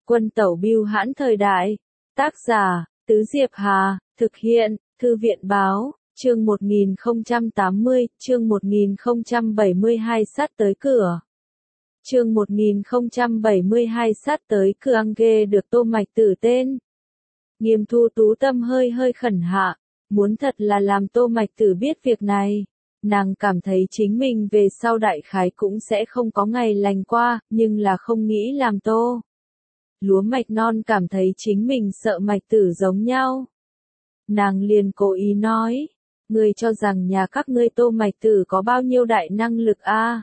Quân tẩu bưu hãn thời đại. Tác giả, Tứ Diệp Hà, thực hiện, Thư viện báo, chương 1080, chương 1072 sát tới cửa. Chương 1072 sát tới cửa Angge được Tô Mạch Tử tên. Nghiêm Thu Tú tâm hơi khẩn hạ, muốn thật là làm Tô Mạch Tử biết việc này. Nàng cảm thấy chính mình về sau đại khái cũng sẽ không có ngày lành qua, nhưng là không nghĩ làm Tô Lúa Mạch Non cảm thấy chính mình sợ Mạch Tử giống nhau. Nàng liền cố ý nói, ngươi cho rằng nhà các ngươi Tô Mạch Tử có bao nhiêu đại năng lực a?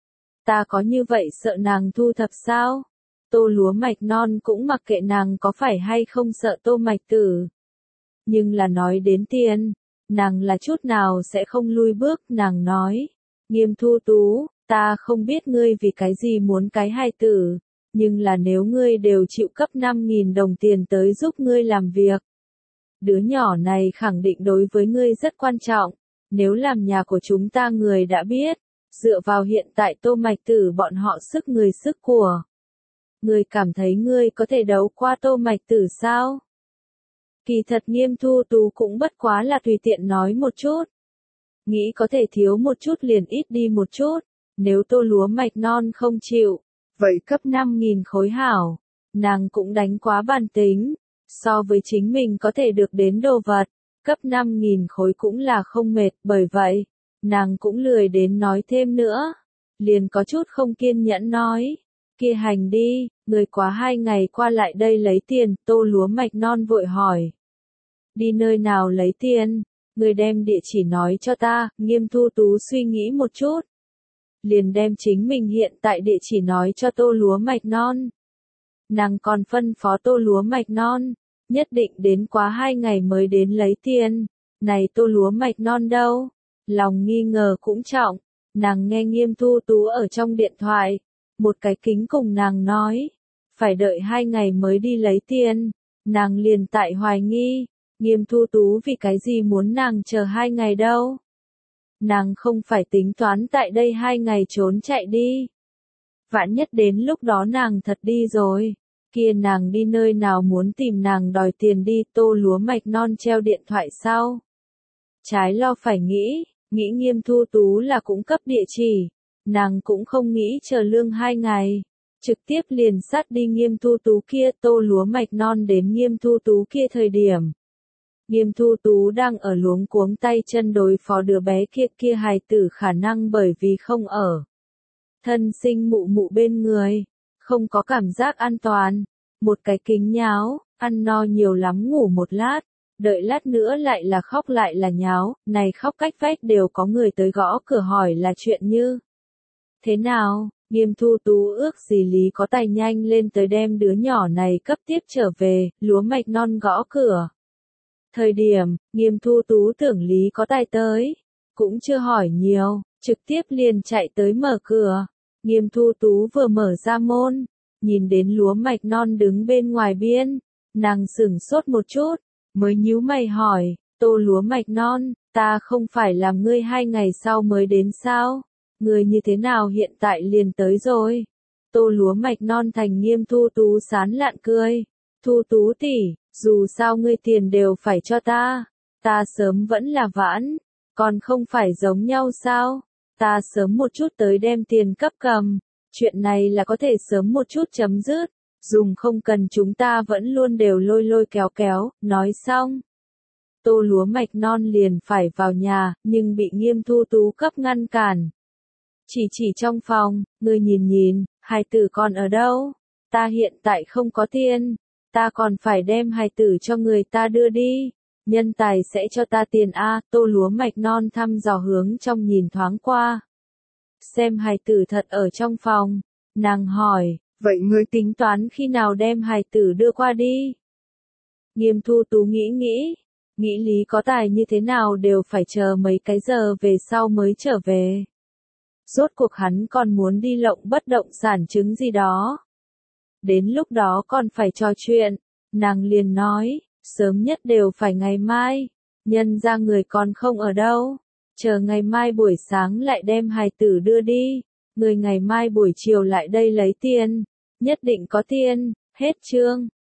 Ta có như vậy sợ nàng thu thập sao? Tô Lúa Mạch Non cũng mặc kệ nàng có phải hay không sợ Tô Mạch Tử. Nhưng là nói đến tiền, nàng là chút nào sẽ không lui bước, nàng nói. Nghiêm Thu Tú, ta không biết ngươi vì cái gì muốn cái hài tử, nhưng là nếu ngươi đều chịu cấp 5.000 đồng tiền tới giúp ngươi làm việc. Đứa nhỏ này khẳng định đối với ngươi rất quan trọng, nếu làm nhà của chúng ta người đã biết, dựa vào hiện tại Tô Mạch Tử bọn họ sức người sức của. Ngươi cảm thấy ngươi có thể đấu qua Tô Mạch Tử sao? Kỳ thật Nghiêm Thu Tú cũng bất quá là tùy tiện nói một chút. Nghĩ có thể thiếu một chút liền ít đi một chút, nếu Tô Lúa Mạch Non không chịu, vậy cấp 5.000 khối hảo, nàng cũng đánh quá bàn tính, so với chính mình có thể được đến đồ vật, cấp 5.000 khối cũng là không mệt, bởi vậy, nàng cũng lười đến nói thêm nữa, liền có chút không kiên nhẫn nói, kia hành đi, người quá 2 ngày qua lại đây lấy tiền, Tô Lúa Mạch Non vội hỏi. Đi nơi nào lấy tiền, người đem địa chỉ nói cho ta, Nghiêm Thu Tú suy nghĩ một chút. Liền đem chính mình hiện tại địa chỉ nói cho Tô Lúa Mạch Non. Nàng còn phân phó Tô Lúa Mạch Non, nhất định đến quá 2 ngày mới đến lấy tiền. Này Tô Lúa Mạch Non đâu? Lòng nghi ngờ cũng trọng, nàng nghe Nghiêm Thu Tú ở trong điện thoại, một cái kính cùng nàng nói, phải đợi 2 ngày mới đi lấy tiền, nàng liền tại hoài nghi, Nghiêm Thu Tú vì cái gì muốn nàng chờ 2 ngày đâu? Nàng không phải tính toán tại đây 2 ngày trốn chạy đi. Vạn nhất đến lúc đó nàng thật đi rồi, kia nàng đi nơi nào muốn tìm nàng đòi tiền đi, Tô Lúa Mạch Non treo điện thoại sau. Trái lo phải nghĩ Nghiêm Thu Tú là cũng cấp địa chỉ, nàng cũng không nghĩ chờ lương 2 ngày, trực tiếp liền sát đi Nghiêm Thu Tú kia. Tô Lúa Mạch Non đến Nghiêm Thu Tú kia thời điểm, Nghiêm Thu Tú đang ở luống cuống tay chân đối phó đứa bé kia hài tử khả năng bởi vì không ở thân sinh mụ mụ bên người, không có cảm giác an toàn, một cái kính nháo, ăn no nhiều lắm ngủ một lát, đợi lát nữa lại là khóc lại là nháo, này khóc cách vách đều có người tới gõ cửa hỏi là chuyện như thế nào. Nghiêm Thu Tú ước gì Lý có tài nhanh lên tới đem đứa nhỏ này cấp tiếp trở về, Lúa Mạch Non gõ cửa. Thời điểm, Nghiêm Thu Tú tưởng Lý có tài tới, cũng chưa hỏi nhiều, trực tiếp liền chạy tới mở cửa. Nghiêm Thu Tú vừa mở ra môn, nhìn đến Lúa Mạch Non đứng bên ngoài biên, nàng sửng sốt một chút, mới nhíu mày hỏi, Tô Lúa Mạch Non, ta không phải làm ngươi 2 ngày sau mới đến sao? Ngươi như thế nào hiện tại liền tới rồi? Tô Lúa Mạch Non thành Nghiêm Thu Tú sán lạn cười, Thu Tú tỷ, dù sao ngươi tiền đều phải cho ta sớm vẫn là vãn, còn không phải giống nhau sao? Ta sớm một chút tới đem tiền cấp cầm, chuyện này là có thể sớm một chút chấm dứt, dùng không cần chúng ta vẫn luôn đều lôi kéo, nói xong. Tô Lúa Mạch Non liền phải vào nhà, nhưng bị Nghiêm Thu Tú cấp ngăn cản. Chỉ trong phòng, ngươi nhìn, hài tử còn ở đâu? Ta hiện tại không có tiền, ta còn phải đem hài tử cho người ta đưa đi. Nhân tài sẽ cho ta tiền a. Tô Lúa Mạch Non thăm dò hướng trong nhìn thoáng qua. Xem hài tử thật ở trong phòng, nàng hỏi, vậy ngươi tính toán khi nào đem hài tử đưa qua đi? Nghiêm Thu Tú nghĩ Lý có tài như thế nào đều phải chờ mấy cái giờ về sau mới trở về. Rốt cuộc hắn còn muốn đi lộng bất động sản chứng gì đó. Đến lúc đó còn phải trò chuyện, nàng liền nói, sớm nhất đều phải ngày mai, nhân ra người còn không ở đâu, chờ ngày mai buổi sáng lại đem hài tử đưa đi, người ngày mai buổi chiều lại đây lấy tiền, nhất định có tiền, Hết chương.